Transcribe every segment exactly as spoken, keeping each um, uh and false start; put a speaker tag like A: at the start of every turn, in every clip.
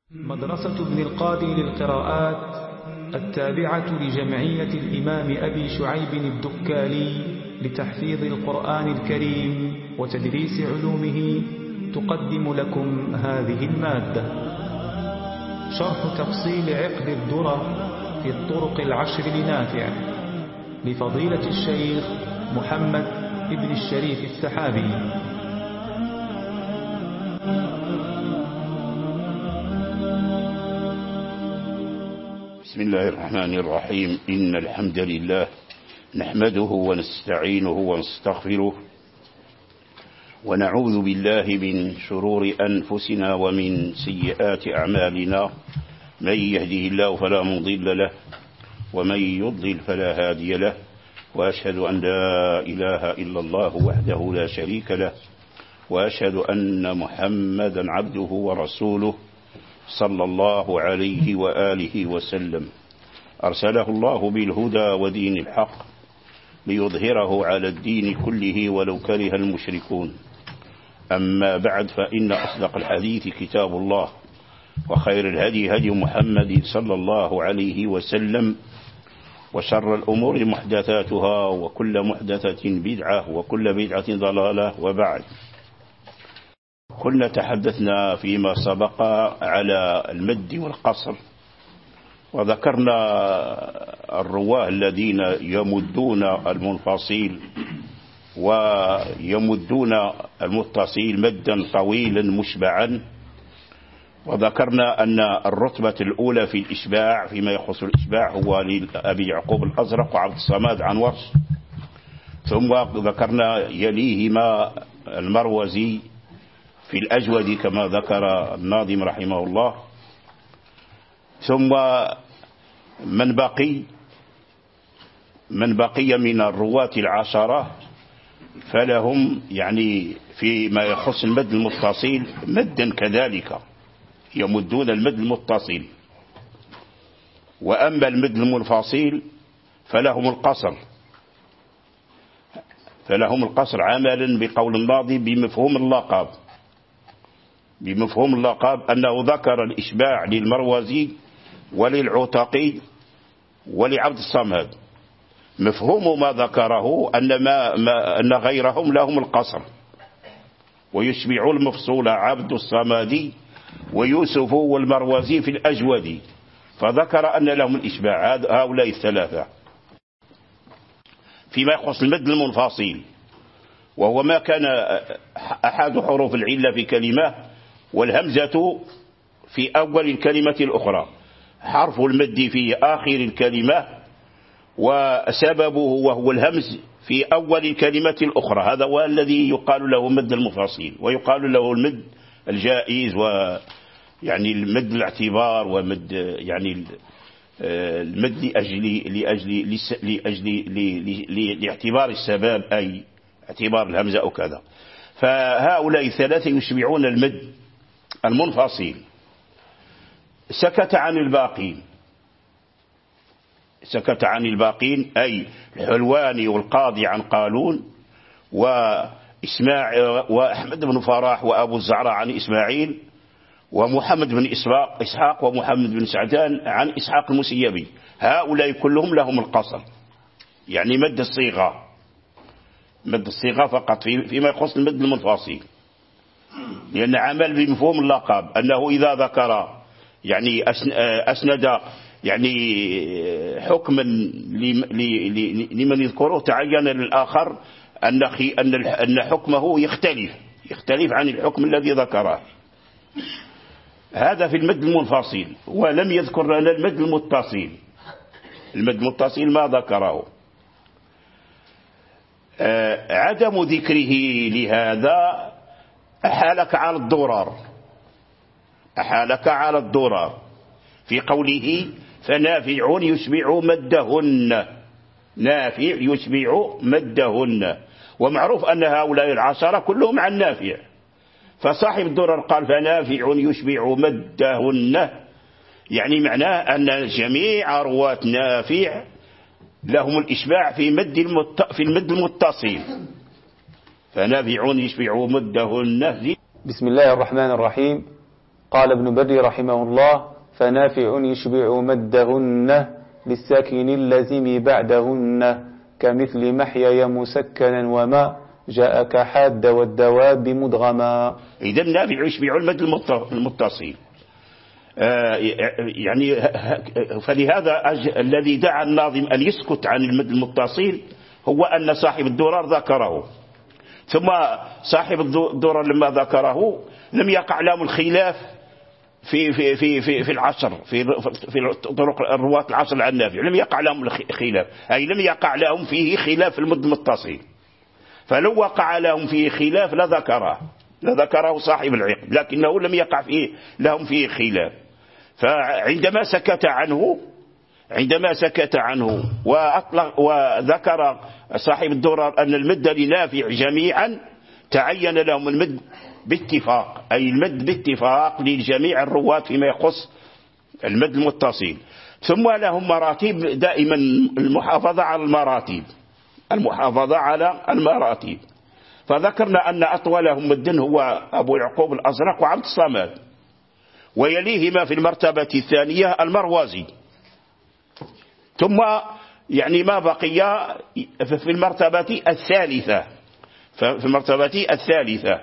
A: مدرسة ابن القاضي للقراءات التابعة لجمعية الإمام أبي شعيب الدكالي لتحفيظ القرآن الكريم وتدريس علومه تقدم لكم هذه المادة. شرح تفصيل عقد الدرر في الطرق العشر لنافع لفضيلة الشيخ محمد ابن الشريف السحابي.
B: بسم الله الرحمن الرحيم. إن الحمد لله نحمده ونستعينه ونستغفره ونعوذ بالله من شرور أنفسنا ومن سيئات أعمالنا. من يهده الله فلا مضل له ومن يضلل فلا هادي له، وأشهد أن لا إله إلا الله وحده لا شريك له، وأشهد أن محمدا عبده ورسوله صلى الله عليه وآله وسلم. أرسله الله بالهدى ودين الحق ليظهره على الدين كله ولو كره المشركون. أما بعد، فإن أصدق الحديث كتاب الله، وخير الهدي هدي محمد صلى الله عليه وسلم، وشر الأمور محدثاتها، وكل محدثة بدعة، وكل بدعة ضلالة. وبعد، كنا تحدثنا فيما سبق على المد والقصر، وذكرنا الرواه الذين يمدون المنفصل ويمدون المتصل مدا طويلا مشبعا، وذكرنا أن الرتبة الأولى في الإشباع فيما يخص الإشباع هو لأبي يعقوب الأزرق وعبد الصمد عن ورش، ثم ذكرنا يليهما المروزي في الأجود كما ذكر الناظم رحمه الله، ثم من بقي من بقي من الرواة العشرة فلهم يعني فيما يخص المد المتصل مدا كذلك يمدون المد المتصل، وأما المد المنفصل فلهم القصر فلهم القصر عملا بقول الماضي بمفهوم اللقب بمفهوم اللقب أنه ذكر الإشباع للمروزي وللعتقي ولعبد الصمد. مفهوم ما ذكره أن, ما ما أن غيرهم لهم القصر، ويشبع المفصول عبد الصمدي ويوسف والمروزي في الأجود، فذكر أن لهم الإشباع هؤلاء الثلاثة. فيما يخص المد المنفصل وهو ما كان أحد حروف العلة في كلمة والهمزة في أول الكلمة الأخرى، حرف المد في آخر الكلمة وسببه وهو الهمز في أول الكلمة الأخرى، هذا هو الذي يقال له مد المفاصيل، ويقال له المد الجائز، ويعني المد الاعتبار، ومد يعني المد لأجل لأجل لأجل لاعتبار السبب، أي اعتبار الهمزة أو كذا. فهؤلاء الثلاثة يشبعون المد المنفصل. سكت عن الباقين سكت عن الباقين أي الحلواني والقاضي عن قالون، وإسماعيل وأحمد بن فراح وأبو الزعراء عن إسماعيل، ومحمد بن إسحاق ومحمد بن سعدان عن إسحاق المسيبي. هؤلاء كلهم لهم القصر، يعني مد الصيغة مد الصيغة فقط فيما يخص المد المنفصل، لأن عمل بمفهوم اللقب أنه إذا ذكر يعني أسند يعني حكما لمن يذكره تعين للآخر أن أن حكمه يختلف يختلف عن الحكم الذي ذكره. هذا في المد المنفصل. ولم يذكر لنا المد المتصل. المد المتصل ما ذكره. عدم ذكره لهذا أحالك على الضرر أحالك على الضرر في قوله فنافع يشبع مدهن. نافع يشبع مدهن، ومعروف أن هؤلاء العشرة كلهم عن نافع، فصاحب الضرر قال فنافع يشبع مدهن، يعني معناه أن جميع رواة نافع لهم الإشباع في مد المت... في المد المتصل، فنافع يشبع مدهن.
C: بسم الله الرحمن الرحيم. قال ابن بدر رحمه الله: فنافع يشبع مدهن للساكن اللزم بعدهن كمثل محيا مسكنا وما جاءك حاد والدواب مدغما.
B: إذا نافع يشبع المد المتصل. آه يعني فلهذا الذي دعا الناظم أن يسكت عن المد المتصل هو أن صاحب الدرر ذكره، ثم صاحب الدرر لما ذكره لم يقع لهم الخلاف في في في في في العشر في في طرق الرواة العشر عن نافع، لم يقع لهم الخلاف، أي لم يقع لهم فيه خلاف المد المتصل. فلو وقع لهم فيه خلاف لذكره لذكره صاحب العقد، لكنه لم يقع فيه لهم فيه خلاف. فعندما سكت عنه عندما سكت عنه وأطلق وذكر صاحب الدرر أن المد لنافع جميعا، تعين لهم المد باتفاق، أي المد باتفاق لجميع الرواة فيما يخص المد المتصل. ثم لهم مراتب، دائما المحافظة على المراتب المحافظة على المراتب فذكرنا أن أطولهم مد هو أبو يعقوب الأزرق وعبد الصمد، ويليهما في المرتبة الثانية المروزي، ثم يعني ما بقي في المرتبة الثالثة في المرتبة الثالثة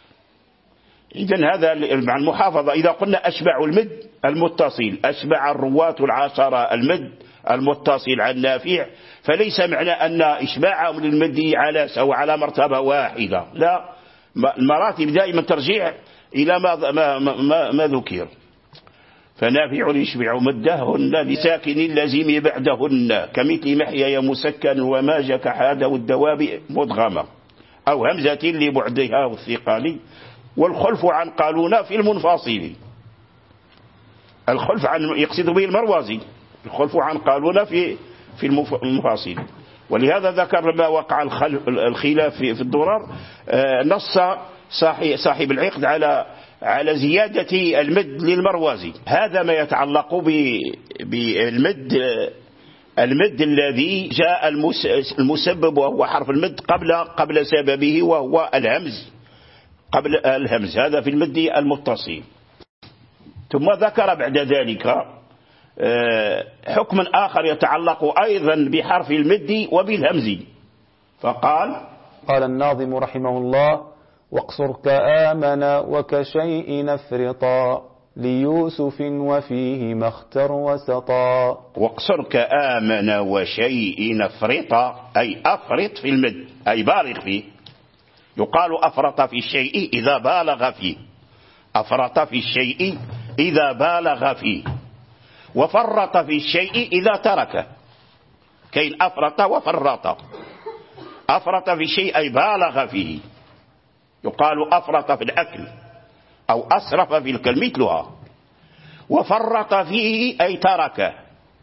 B: إذن هذا مع المحافظة. إذا قلنا أشبع المد المتصل، أشبع الرواة العشرة المد المتصل عن نافع، فليس معنى أن إشباعهم للمد على سواء على مرتبة واحدة، لا، المراتب دائما ترجع إلى ما, ما, ما, ما ذكر. فنافع يشبع مدهن لساكن اللازم بعدهن كمثل محيا مسكن وما جك حاد والدواب مدغمة أو همزة لبعدها والثقال والخلف عن قالون في المنفصل. الخلف عن يقصد به المروزي، الخلف عن قالون في في المفاصل. ولهذا ذكر لما وقع الخلاف في الدرر نص صاحب العقد على على زيادة المد للمروزي. هذا ما يتعلق بالمد المد الذي جاء المسبب وهو حرف المد قبل قبل سببه وهو الهمز، قبل الهمز، هذا في المد المتصل. ثم ذكر بعد ذلك حكم آخر يتعلق أيضا بحرف المد وبالهمز، فقال:
C: قال الناظم رحمه الله: واقصر كآمن وكشيء نفرطا ليوسف وفيه ما اختر وسطا.
B: واقصر كآمن وشيء نفرطا، أي أفرط في المد، أي بالغ فيه. يقال أفرط في الشيء إذا بالغ فيه، أفرط في الشيء إذا بالغ فيه، وفرط في الشيء إذا تركه. كين أفرط وفرط. أفرط في الشيء أي بالغ فيه، يقال أفرط في الأكل أو أسرف في الكل مثلها. وفرط فيه أي تركه.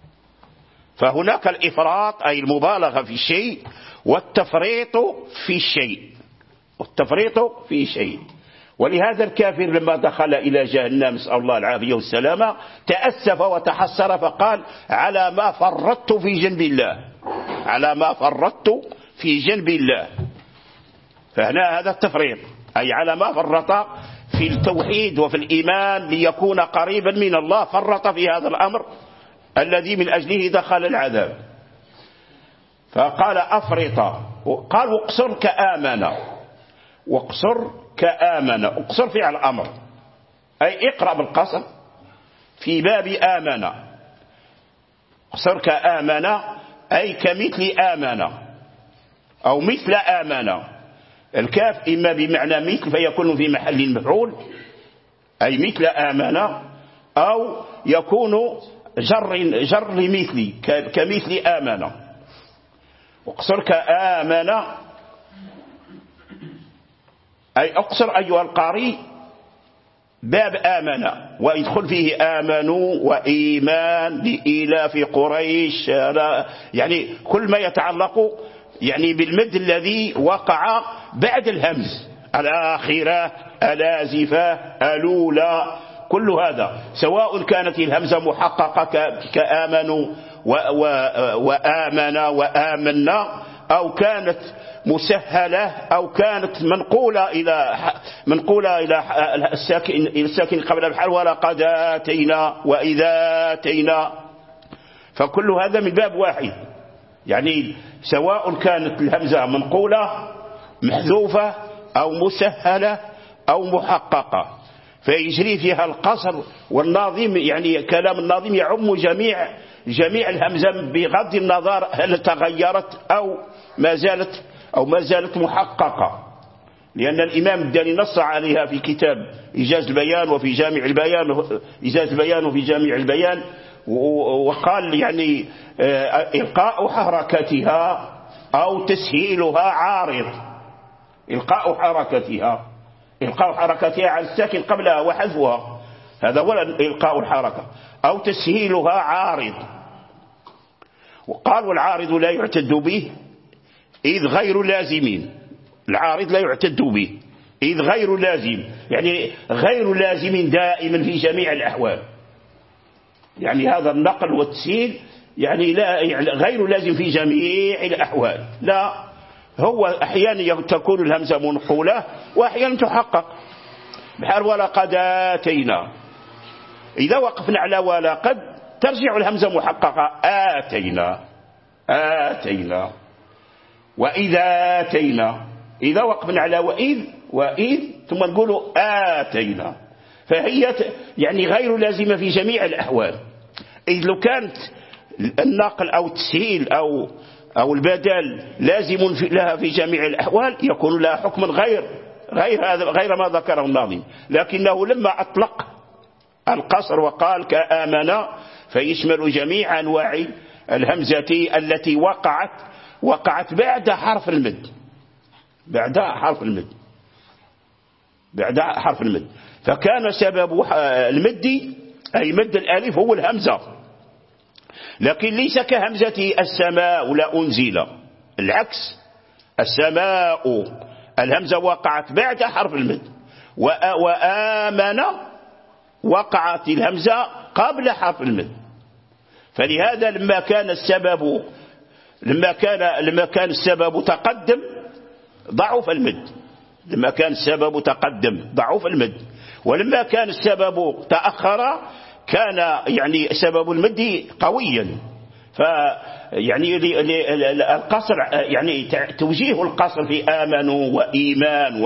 B: فهناك الإفراط أي المبالغة في الشيء، والتفريط في الشيء والتفريط في شيء. ولهذا الكافر لما دخل إلى جهنم نسأل الله العافية والسلامة تأسف وتحسر فقال: على ما فرطت في جنب الله، على ما فرطت في جنب الله. فهنا هذا التفريط أي على ما فرط في التوحيد وفي الإيمان ليكون قريبا من الله، فرط في هذا الأمر الذي من أجله دخل العذاب. فقال أفرط، قال واقصر كآمن، واقصر كآمن، اقصر فعل الأمر أي اقرأ بالقصر في باب آمن. اقصر كآمن أي كمثل آمن أو مثل آمن. الكاف إما بمعنى مثل فيكون في محل المفعول أي مثل آمن، أو يكون جر جر مثلي كمثل آمن. اقصر كآمن أي اقصر أيها القارئ باب آمن، ويدخل فيه آمنوا وإيمان لإيلاف قريش، يعني كل ما يتعلق يعني بالمد الذي وقع بعد الهمز، الآخرة، الآزفة، الأولى، كل هذا سواء كانت الهمزة محققة كآمنوا وآمنا وآمنا، أو كانت مسهلة أو كانت منقولة إلى منقولة إلى الساكن إلى الساكن قبل الحرف ولقد آتينا وإذا آتينا، فكل هذا من باب واحد، يعني سواء كانت الهمزة منقولة محذوفة أو مسهلة أو محققة فيجري فيها القصر. والناظم يعني كلام الناظم يعم جميع جميع الهمزة بغض النظر هل تغيرت أو ما زالت أو ما زالت محققة، لأن الإمام الداني نص عليها في كتاب إيجاز البيان وفي جامع البيان إيجاز البيان وفي جامع البيان، وقال يعني إلقاء حركتها أو تسهيلها عارض. إلقاء حركتها إلقاء حركتها على الساكن قبلها وحذفها، هذا هو إلقاء الحركة، أو تسهيلها عارض. وقال والعارض لا يعتد به إذ غير لازمين، العارض لا يعتد به إذ غير لازم، يعني غير لازم دائما في جميع الأحوال، يعني هذا النقل والتسهيل يعني لا يعني غير لازم في جميع الأحوال، لا، هو أحيانا تكون الهمزة منقولة وأحيانا تحقق، بحال ولقد آتينا، إذا وقفنا على ولقد ترجع الهمزة محققة آتينا آتينا. وإذا آتينا إذا وقفنا على وإذ وإذ ثم نقول آتينا، فهي يعني غير لازمة في جميع الأحوال. إذ لو كانت النقل أو التسهيل أو أو البدل لازم في لها في جميع الأحوال يكون لها حكم غير غير هذا غير ما ذكره الناظم، لكنه لما أطلق القصر وقال كآمن فيشمل جميع أنواع الهمزة التي وقعت وقعت بعد حرف المد بعد حرف المد بعد حرف المد فكان سبب المد أي مد الألف هو الهمزة، لكن ليس كهمزة السماء لا أنزل، العكس، السماء الهمزة وقعت بعد حرف المد، وآمن وقعت الهمزة قبل حرف المد. فلهذا لما كان السبب لما كان لما كان السبب تقدم ضعف المد، لما كان السبب تقدم ضعف المد، ولما كان السبب تأخر كان يعني سبب المد قويا. فيعني القصر يعني توجيه القصر في آمنوا وإيمان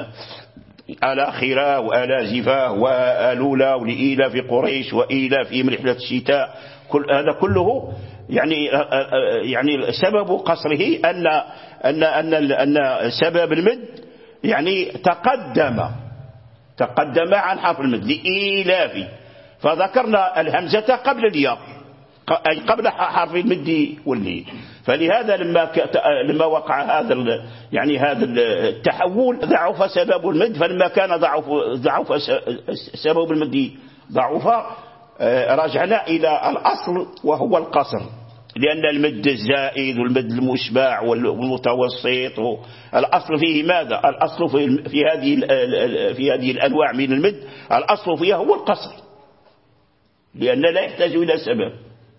B: والآخرة وآلازفة وآلولا ولإيلاف قريش وإيلافهم رحلة الشتاء، كل هذا كله يعني يعني سبب قصره أن أن أن أن سبب المد يعني تقدم تقدم عن حرف المد لإيلاف، فذكرنا الهمزة قبل الياء أي قبل حرف المد واللي، فلهذا لما لما وقع هذا يعني هذا التحول ضعف سبب المد، فلما كان ضعف ضعف سبب المد ضعف رجعنا إلى الأصل وهو القصر، لأن المد الزائد والمد المشبع والمتوسط الأصل فيه ماذا؟ الأصل في في هذه في هذه الأنواع من المد الأصل فيها هو القصر، لأن لا يحتاج إلى سبب.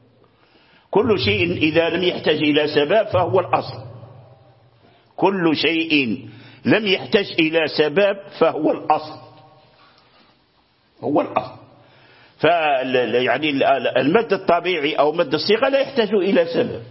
B: كل شيء إذا لم يحتاج إلى سبب فهو الأصل، كل شيء لم يحتاج إلى سبب فهو الأصل، هو الأصل. فيعني المد الطبيعي أو مد الصيغة لا يحتاج إلى سبب،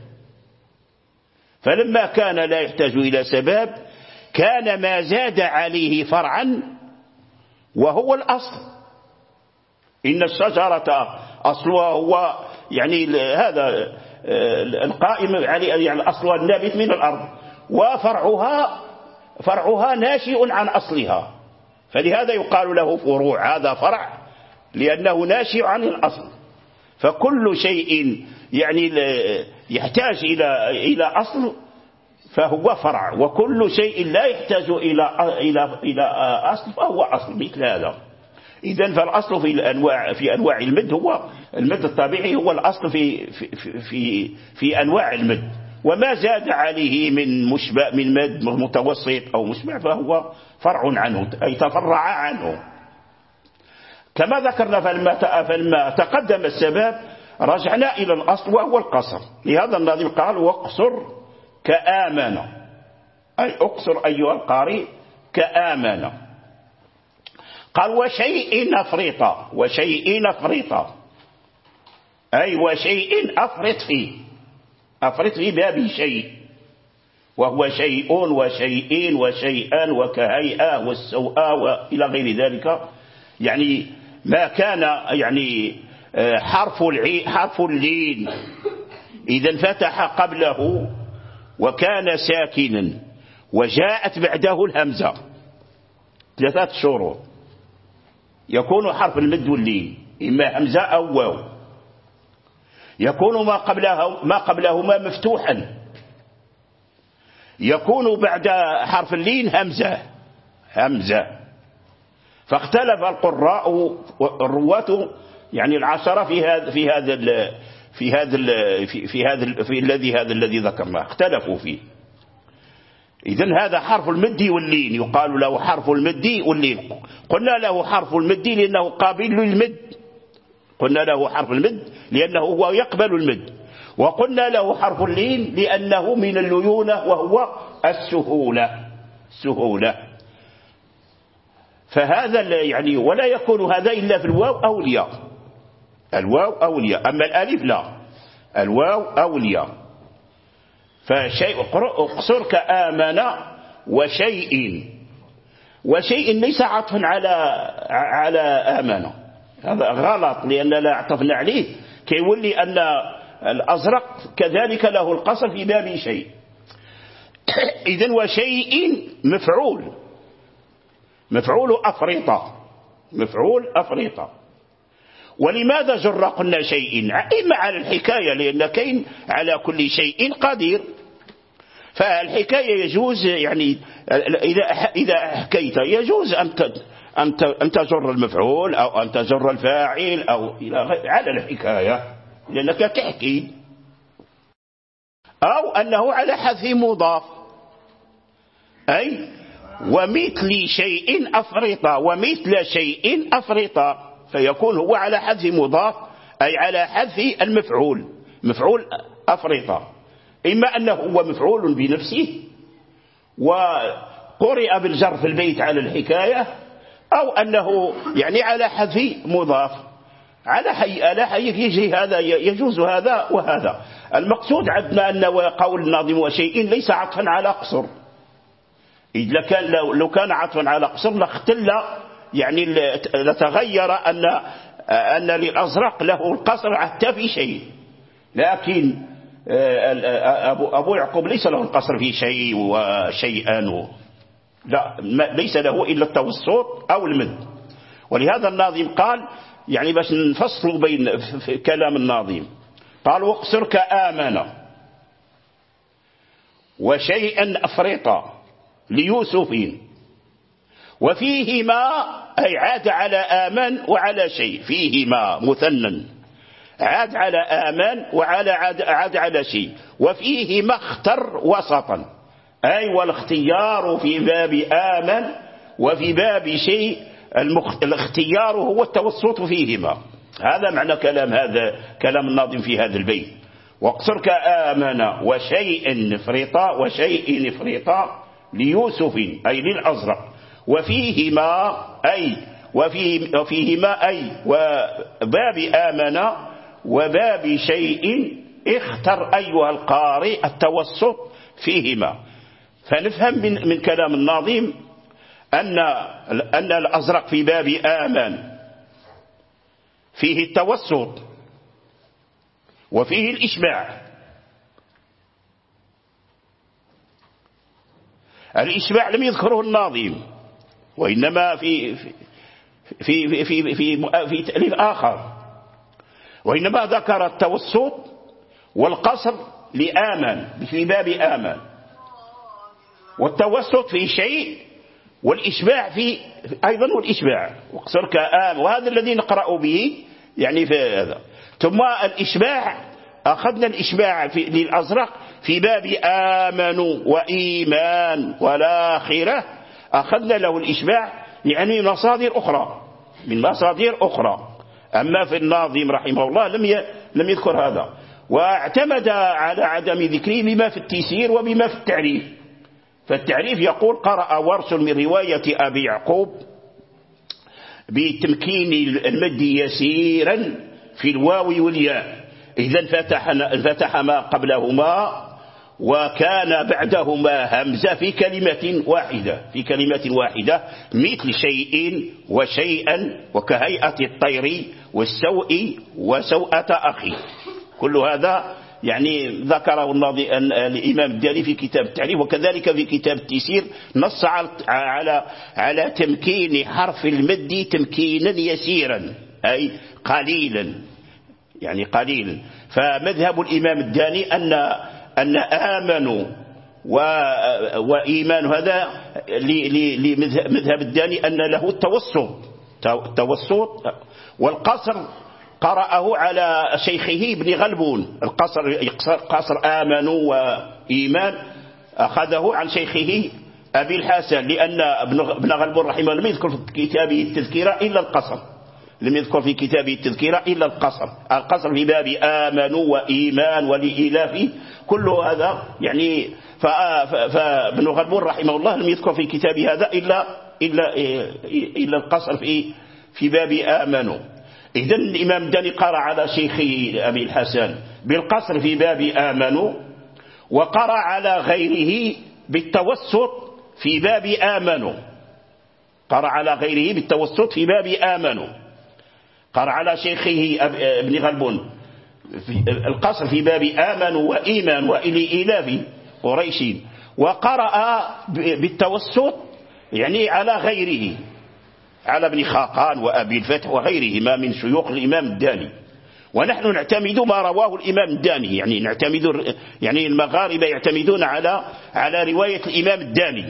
B: فلما كان لا يحتاج إلى سبب كان ما زاد عليه فرعا وهو الأصل. إن الشجرة أصلها هو يعني هذا القائم عليه يعني أصلها النابت من الأرض، وفرعها فرعها ناشئ عن أصلها، فلهذا يقال له فروع، هذا فرع لأنه ناشئ عن الأصل. فكل شيء يعني يحتاج إلى إلى أصل فهو فرع، وكل شيء لا يحتاج إلى إلى إلى أصل فهو أصل مثل هذا. إذن فالأصل في الأنواع في أنواع المد هو المد الطبيعي، هو الأصل في في في في أنواع المد، وما زاد عليه من مشبع من مد متوسط أو مشبع فهو فرع عنه أي تفرع عنه. كما ذكرنا فلما فلما تقدم السبب رجعنا إلى الأصل وهو القصر. لهذا الناظم قال واقصر كآمن أي أقصر أيها القارئ كآمن. قال وشيء أفرط، وشيء أفرط أي وشيء أفرط فيه، أفرط في باب شيء، وهو شيء وشيئين وشيئان وكهيئة والسوء وإلى غير ذلك. يعني ما كان يعني حرف العين حرف اللين إذا انفتح قبله وكان ساكنا وجاءت بعده الهمزة ثلاثة شروط يكون حرف المد واللين إما همزة أو واو، يكون ما قبله ما قبلهما مفتوحا، يكون بعد حرف اللين همزة همزة. فاختلف القراء الرواة يعني العشرة في هذا في هذا في هذا في في هذا في الذي هذا الذي ذكرناه اختلفوا فيه. إذن هذا حرف المد واللين يقال له حرف المد واللين. قلنا له حرف المد لأنه قابل للمد، قلنا له حرف المد لأنه هو يقبل المد، وقلنا له حرف اللين لأنه من الليونة وهو السهولة السهولة. فهذا يعني ولا يكون هذا إلا في الواو أو الياء، الواو أو الياء، أما الألف لا، الواو أو الياء. فشيء اقصر كآمن وشيء، وشيء ليس عطفا على على آمن، هذا غلط لأن لا عطفنا عليه كيولي أن الأزرق كذلك له القصر في باب شيء. إذن وشيء مفعول، مفعول أفريطة، مفعول أفريطة. ولماذا جر قلنا شيء؟ إما على الحكاية لأن كين على كل شيء قدير، فالحكاية يجوز يعني إذا إذا حكيت يجوز أن أن تجر المفعول أو أن تجر الفاعل أو إلى على الحكاية لأنك تحكي، أو أنه على حذف مضاف أي ومثل شيء أفرطا، ومثل شيء أفرطا، فيكون هو على حذف مضاف أي على حذف المفعول، مفعول أفرطا، إما أنه هو مفعول بنفسه وقرئ بالجر في البيت على الحكاية، أو أنه يعني على حذف مضاف. على حي على حي يجري هذا، يجوز هذا وهذا. المقصود عندنا أن قول الناظم وشيء ليس عطفا على قصر، إذا كان لو, لو كان عطفا على قصر لاختل يعني لتغير أن أن للأزرق له القصر حتى في شيء، لكن أبو, أبو يعقوب ليس له القصر في شيء وشيئان، لا ليس له إلا التوسط أو المد. ولهذا الناظم قال يعني باش نفصلوا بين في كلام الناظم قال واقصر كآمن وشيئا أفرطا ليوسف وفيهما أي عاد على آمن وعلى شيء، فيهما مثنى عاد على آمن وعلى عاد, عاد على شيء، وفيهما اختر وسطا أي والاختيار في باب آمن وفي باب شيء الاختيار هو التوسط فيهما. هذا معنى كلام هذا كلام الناظم في هذا البيت واقصر كآمن وشيء نفرطا وشيء نفرطا ليوسف أي للأزرق، وفيهما أي وفيه وفيهما أي وباب آمن وباب شيء اختر أيها القارئ التوسط فيهما. فنفهم من, من كلام الناظم أن أن الأزرق في باب آمن فيه التوسط وفيه الإشباع. الإشباع لم يذكره الناظم، وإنما في في في في في, في تأليف آخر، وإنما ذكر التوسط والقصر لآمن في باب آمن، والتوسط في شيء والإشباع في أيضا والإشباع واقصر كآمن، وهذا الذي نقرأ به يعني في هذا. ثم الإشباع أخذنا الإشباع في للأزرق في باب آمنوا وإيمان والآخرة، أخذنا له الإشباع يعني مصادر أخرى من مصادر أخرى. أما في الناظم رحمه الله لم لم يذكر هذا، واعتمد على عدم ذكره بما في التيسير وبما في التعريف، فالتعريف يقول: قرأ ورش من رواية أبي يعقوب بتمكين المد يسيرا في الواو والياء، إذا فتح ما قبلهما وكان بعدهما همزة في كلمة واحدة في كلمة واحدة مثل شيء وشيئا وكهيئة الطير والسوء وسوءة أخي. كل هذا يعني ذكره الإمام الداني في كتاب التعريف، وكذلك في كتاب التيسير نص على على تمكين حرف المد تمكينا يسيرا، أي قليلا، يعني قليلا. فمذهب الإمام الداني أن أن آمنوا وإيمان هذا لمذهب الداني أن له التوسط التوسط والقصر قرأه على شيخه ابن غلبون. القصر قصر آمنوا وإيمان أخذه عن شيخه أبي الحسن، لأن ابن غلبون رحمه الله لم يذكر في كتابه التذكيرة إلا القصر لم يذكر في كتابه التذكيرة إلا القصر القصر في باب آمنوا وإيمان ولإلاف، كل هذا يعني. فابن غلبون رحمه الله لم يذكر في كتابه هذا إلا إلا إلا القصر في في باب آمنوا. إذن الإمام الداني قرأ على شيخه أبي الحسن بالقصر في باب آمنوا، وقرأ على غيره بالتوسط في باب آمنوا قرأ على غيره بالتوسط في باب آمنوا قرأ على شيخه ابن غلبون القصر في باب آمنوا وإيمان وإلاف قريش، وقرأ بالتوسط يعني على غيره على ابن خاقان وأبي الفتح وغيرهما من شيوخ الإمام الداني. ونحن نعتمد ما رواه الإمام الداني، يعني نعتمد يعني المغاربة يعتمدون على على رواية الإمام الداني.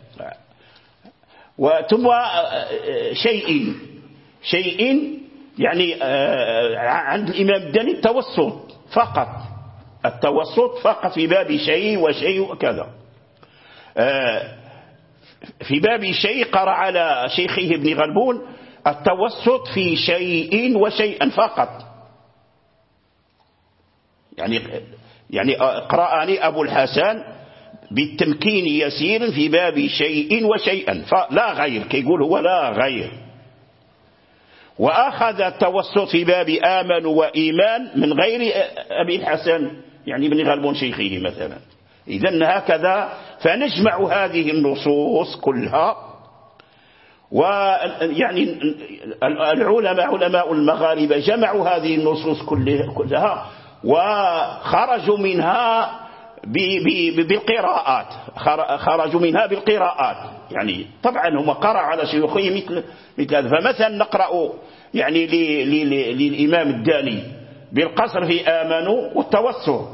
B: وثم شيء شيء يعني عند الإمام الداني التوسط فقط التوسط فقط في باب شيء وشيء وكذا. في باب شيء قرأ على شيخه ابن غلبون التوسط في شيء وشيئا فقط، يعني يعني قرأني أبو الحسن بالتمكين يسير في باب شيء وشيئا فلا غير، كي يقول هو لا غير. وأخذ التوسط في باب آمن وإيمان من غير أبي الحسن يعني ابن غلبون شيخه مثلا. إذن هكذا فنجمع هذه النصوص كلها، ويعني العلماء علماء المغاربة جمعوا هذه النصوص كلها وخرجوا منها بالقراءات خرجوا منها بالقراءات يعني طبعا هم قرأ على شيوخه مثل مثل هذا. فمثلا نقرأ يعني للإمام الداني بالقصر في آمنوا والتوسط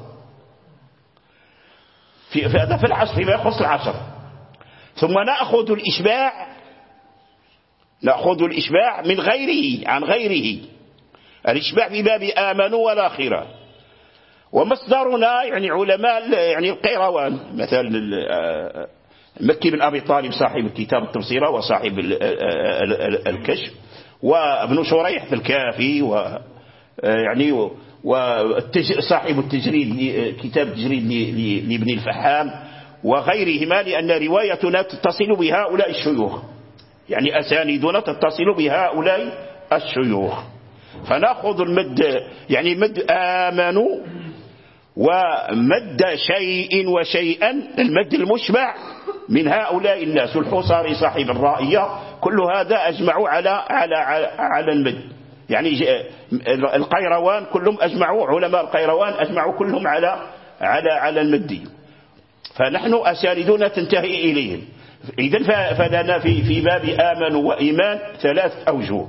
B: في هذا في العصر فيما يخص العصر. ثم نأخذ الإشباع نأخذ الإشباع من غيره عن غيره الإشباع في باب آمنوا والآخرة. ومصدرنا يعني علماء يعني القيروان مثلا مكي بن أبي طالب صاحب كتاب التبصيرة وصاحب الكشف، وابن شريح في الكافي، ويعني وصاحب التجريد كتاب التجريد لابن الفحام وغيرهما، لأن روايتنا تتصل بهؤلاء الشيوخ يعني أساندنا تتصل بهؤلاء الشيوخ. فنأخذ المد يعني مد آمنوا ومد شيء وشيئا المد المشبع من هؤلاء الناس. الحصاري صاحب الرائية كل هذا أجمعوا على على على المد، يعني القيروان كلهم أجمعوا علماء القيروان أجمعوا كلهم على على على المد. فنحن أساندنا تنتهي إليهم. إذن فلنا في في باب آمنوا وإيمان ثلاث أوجه.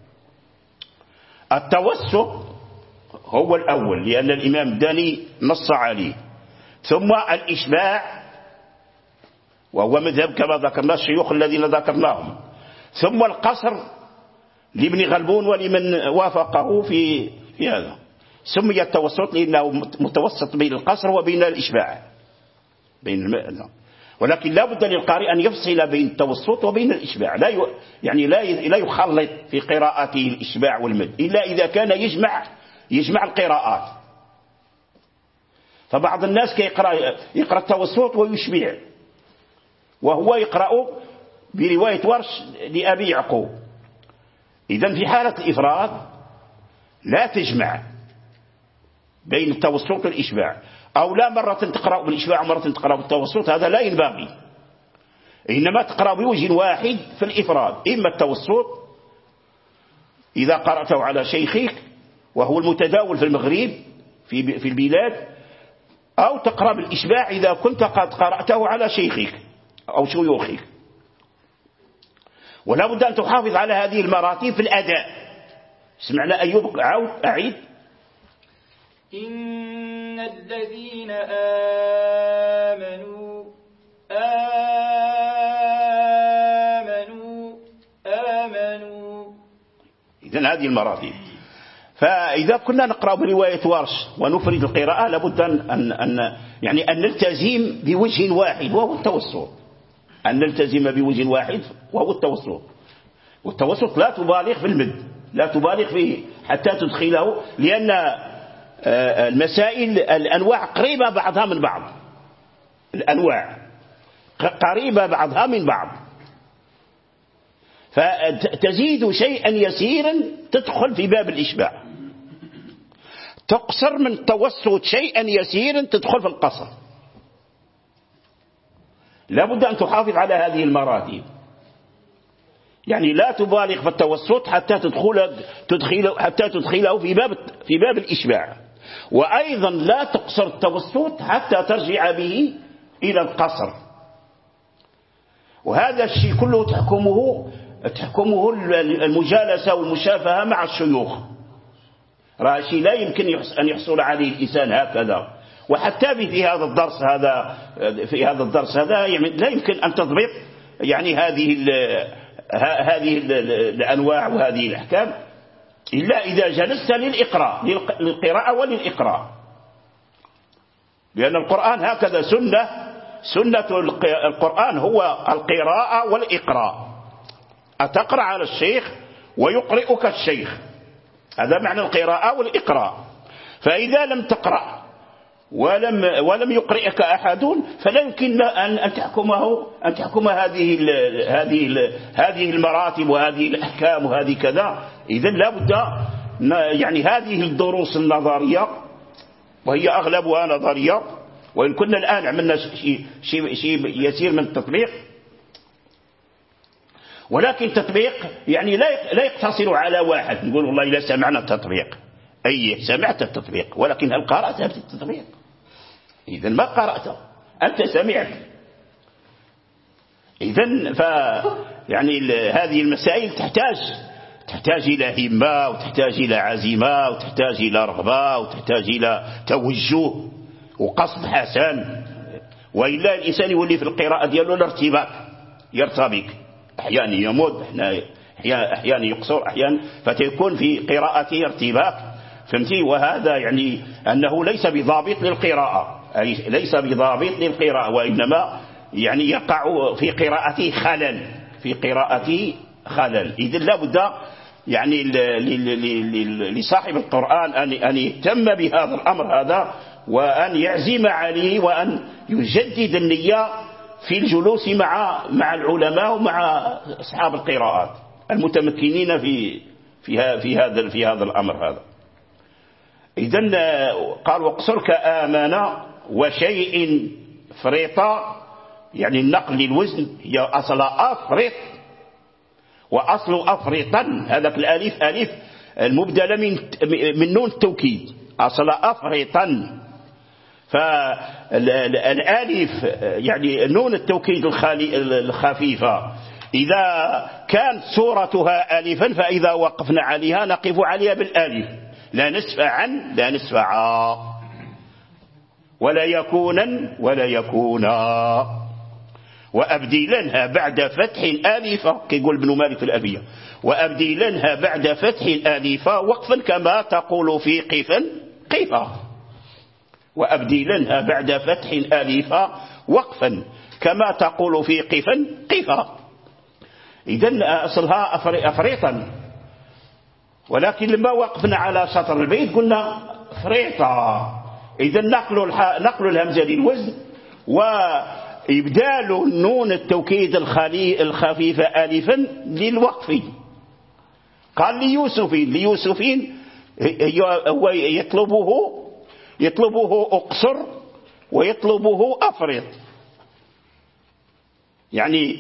B: التوسط هو الأول لأن الإمام الداني نص عليه، ثم الإشباع وهو مذهب كما ذكرنا الشيوخ الذين ذكرناهم، ثم القصر لابن غلبون ولمن وافقه في في هذا. سمي التوسط لأنه متوسط بين القصر وبين الإشباع بين الماء. ولكن لا بد للقارئ أن يفصل بين التوسط وبين الإشباع، لا ي... يعني لا ي... لا يخلط في قراءته الإشباع والمد إلا إذا كان يجمع يجمع القراءات. فبعض الناس كيقرأ يقرأ التوسط ويشبع وهو يقرأ برواية ورش لأبي يعقوب. إذن في حالة الإفراد لا تجمع بين التوسط والإشباع، أو لا مرة تقرأ بالإشباع ومرة تقرأ بالتوسط، هذا لا ينبغي، إنما تقرأ بوجه واحد في الإفراد، إما التوسط إذا قرأته على شيخك وهو المتداول في المغرب في في البلاد، أو تقرأ بالإشباع إذا كنت قد قرأته على شيخك أو شيوخك. ولا بد أن تحافظ على هذه المراتب في الأداء. سمعنا أيوب، عود أعيد.
D: إن الذين آمنوا آمنوا آمنوا
B: إذن هذه المراتب. فإذا كنا نقرأ برواية ورش ونفرد القراءة لابد أن, أن, يعني أن نلتزم بوجه واحد وهو التوسط، أن نلتزم بوجه واحد وهو التوسط. والتوسط لا تبالغ في المد، لا تبالغ فيه حتى تدخله، لأن المسائل الأنواع قريبة بعضها من بعض، الأنواع قريبة بعضها من بعض، فتزيد شيئا يسيرا تدخل في باب الإشباع، تقصر من التوسط شيئا يسيرا تدخل في القصر. لا بد أن تحافظ على هذه المراتب، يعني لا تبالغ في التوسط حتى تدخل تدخله حتى تدخله في باب في باب الإشباع، وأيضا لا تقصر التوسط حتى ترجع به إلى القصر. وهذا الشيء كله تحكمه تحكمه المجالسة والمشافهة مع الشيوخ، راه شيء لا يمكن أن يحصل عليه الإنسان هكذا. وحتى في هذا الدرس هذا في هذا الدرس هذا يعني لا يمكن أن تضبط يعني هذه هذه الأنواع وهذه الأحكام إلا إذا جلست للإقراء للقراءة وللإقراء، لأن القرآن هكذا سنة سنة القرآن هو القراءة والإقراء، أتقرأ على الشيخ ويقرئك الشيخ، هذا معنى القراءة والإقراء. فإذا لم تقرأ ولم ولم يقرئك أحد فلا يمكن أن أن تحكمه أن تحكم هذه ال هذه ال هذه المراتب وهذه الأحكام وهذه كذا. إذن لا بد يعني هذه الدروس النظرية وهي أغلبها نظرية، وإن كنا الآن عملنا شيء شيء شيء يسير من التطبيق، ولكن التطبيق يعني لا لا يقتصر على واحد نقول والله لا سمعنا التطبيق، أي سمعت التطبيق ولكن هل قرأت هذا التطبيق؟ إذن ما قرأت، أنت سمعت. إذن ف يعني هذه المسائل تحتاج تحتاج إلى همة وتحتاج إلى عزيمة وتحتاج إلى رغبة وتحتاج إلى توجه وقصد حسن، وإلا الإنسان يولي في القراءة دياله الارتباك، يرتبك، أحيانا يمد أحيانا يقصر أحيانا، فتكون في قراءته ارتباك، فهمتي؟ وهذا يعني أنه ليس بضابط للقراءة، ليس بضابط للقراءة، وإنما يعني يقع في قراءته خلل في قراءته خلل. إذن لا بد يعني لصاحب القرآن أن يهتم بهذا الأمر هذا، وأن يعزم عليه، وأن يجدد النية في الجلوس مع مع العلماء ومع أصحاب القراءات المتمكنين في في في هذا في هذا الأمر هذا. إذن قال واقصرك آمنا وشيء فريطا، يعني النقل للوزن هي أصل أفرط وأصل أفرطا، هذاك الألف ألف المبدلة من من نون التوكيد، أصل أفرطا. فالألف يعني نون التوكيد الخفيفة إذا كانت صورتها ألفا فإذا وقفنا عليها نقف عليها بالألف، لا نسف عن لا نسف عا، ولا يكونا ولا يكونا، وأبدلنها بعد فتح آلفة كيقول ابن مالك في الألفية، وأبدلنها بعد فتح آلفة وقفا كما تقول في قفا قفا، وأبدلنها بعد فتح آلفة وقفا كما تقول في قفا قفا. إذن أصلها أفريطا، ولكن لما وقفنا على سطر البيت قلنا فريطا. إذن نقل نقل الهمزة للوزن، و وإبدال النون التوكيد الخفيفة ألفا للوقف. قال ليوسفين، ليوسفين هو يطلبه يطلبه أقصر ويطلبه أفرط. يعني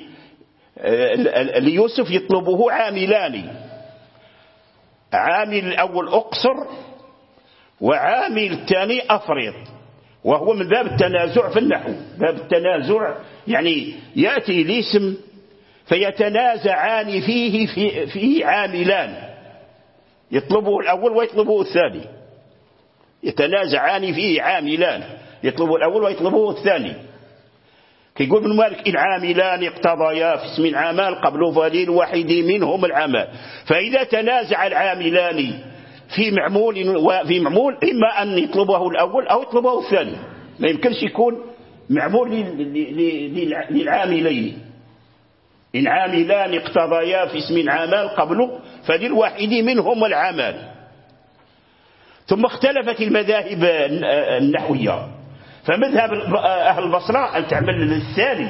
B: ليوسف يطلبه عاملان، عامل الأول أقصر وعامل الثاني أفرط، وهو من باب التنازع في النحو. باب التنازع يعني يأتي الاسم فيتنازعان فيه في فيه عاملان، يطلبه الأول ويطلبه الثاني، يتنازعان فيه عاملان، يطلبه الأول ويطلبه الثاني. كيقول ابن مالك إن عاملان اقتضيا في اسم عمال قبل فللواحد منهم العمل. فإذا تنازع العاملان في معمول وفي معمول إما أن يطلبه الأول أو يطلبه الثاني، ما يمكنش يكون معمول للعاملين. إن عاملان اقتضيا في اسم عمال قبل فللواحد منهم العمل. ثم اختلفت المذاهب النحوية، فمذهب أهل البصرة أن تعمل الثاني،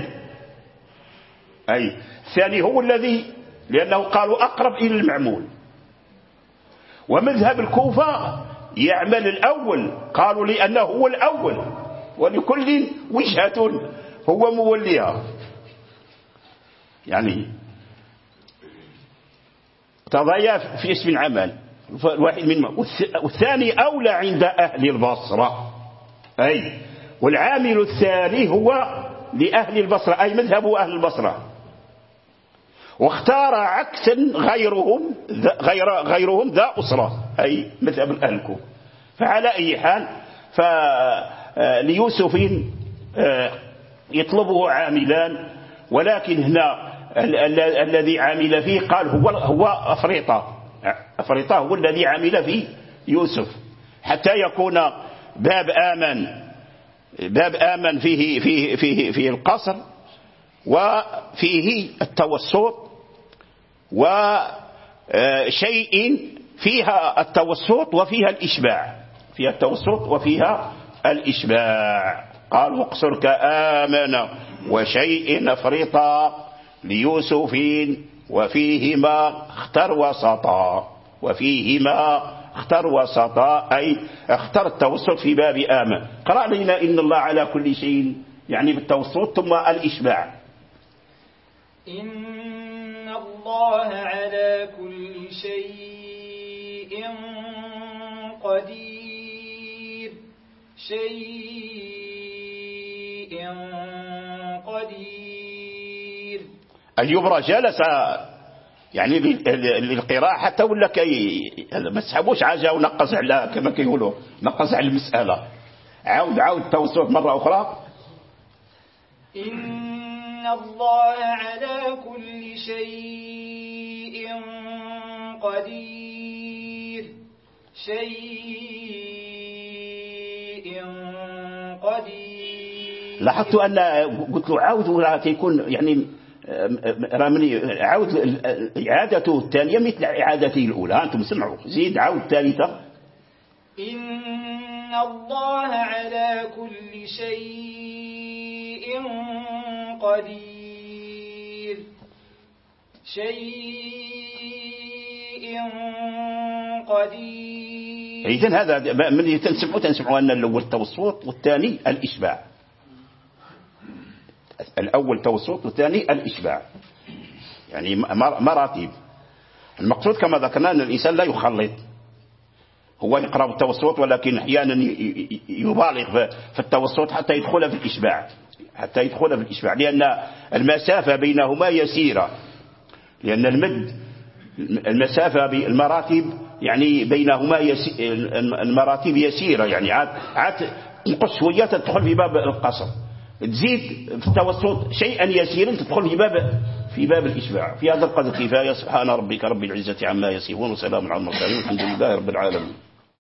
B: أي الثاني هو الذي، لأنه قالوا أقرب إلى المعمول. ومذهب الكوفة يعمل الأول، قالوا لأنه هو الأول ولكل وجهة هو موليها. يعني تضيع في اسم عمل الواحد منهم، والثاني أولى عند أهل البصرة. أي والعامل الثاني هو لأهل البصرة، أي مذهب أهل البصرة. واختار عكسا غيرهم غير غيرهم ذا أسرة، أي مذهب أهل الكوفة. فعلى أي حال فليوسف يطلبه عاملان، ولكن هنا الذي عامل فيه قال هو هو أفريطة. أفريطة هو الذي عامل فيه يوسف، حتى يكون باب آمن باب آمن فيه فيه فيه فيه القصر، وفيه التوسط، وشيء فيها التوسط وفيها الإشباع، فيها التوسط وفيها الإشباع. قال واقصر كآمن وشيء أفرطا ليوسف وفيهما اختر وسطا. وفيهما اختر وسطا أي اختر التوسط في باب آمن. قرأ لنا إن الله على كل شيء، يعني بالتوسط ثم الإشباع.
D: إن الله على كل شيء قدير شيء قدير. أيوب
B: جلس يعني للقراءة حتى ولا كي ما تسحبوش عاجة ونقص على كما كيقولوا نقص على المسألة. عاود عاود التوسط مرة أخرى.
D: إن الله على كل شيء قدير شيء قدير.
B: لاحظت أن قلت له عاود ولا كيكون يعني رامني عاود إعادته الثانية مثل إعادته الأولى. أنتم سمعوا زيد عاود الثالثة.
D: إن الله على كل شيء قدير شيء قدير.
B: إذن هذا من تنسمعوا تنسمعوا أن الأول توسط والثاني الإشباع. الأول توسط والثاني الإشباع، يعني مراتب. المقصود كما ذكرنا أن الإنسان لا يخلط، هو يقرأ التوسط ولكن أحيانا يبالغ في التوسط حتى يدخل في الإشباع حتى يدخل في الإشباع لأن المسافة بينهما يسيرة، لأن المد المسافة بالمراتب يعني بينهما يسي المراتب يسيرة، يعني عاد عاد تنقص شوية تدخل في باب القصر، تزيد في التوسط شيئا يسيرا تدخل في باب في باب الإشباع. في هذا القدر كفاية. سبحان ربك رب العزة عما يصفون وسلام على المرسلين والحمد لله رب العالمين.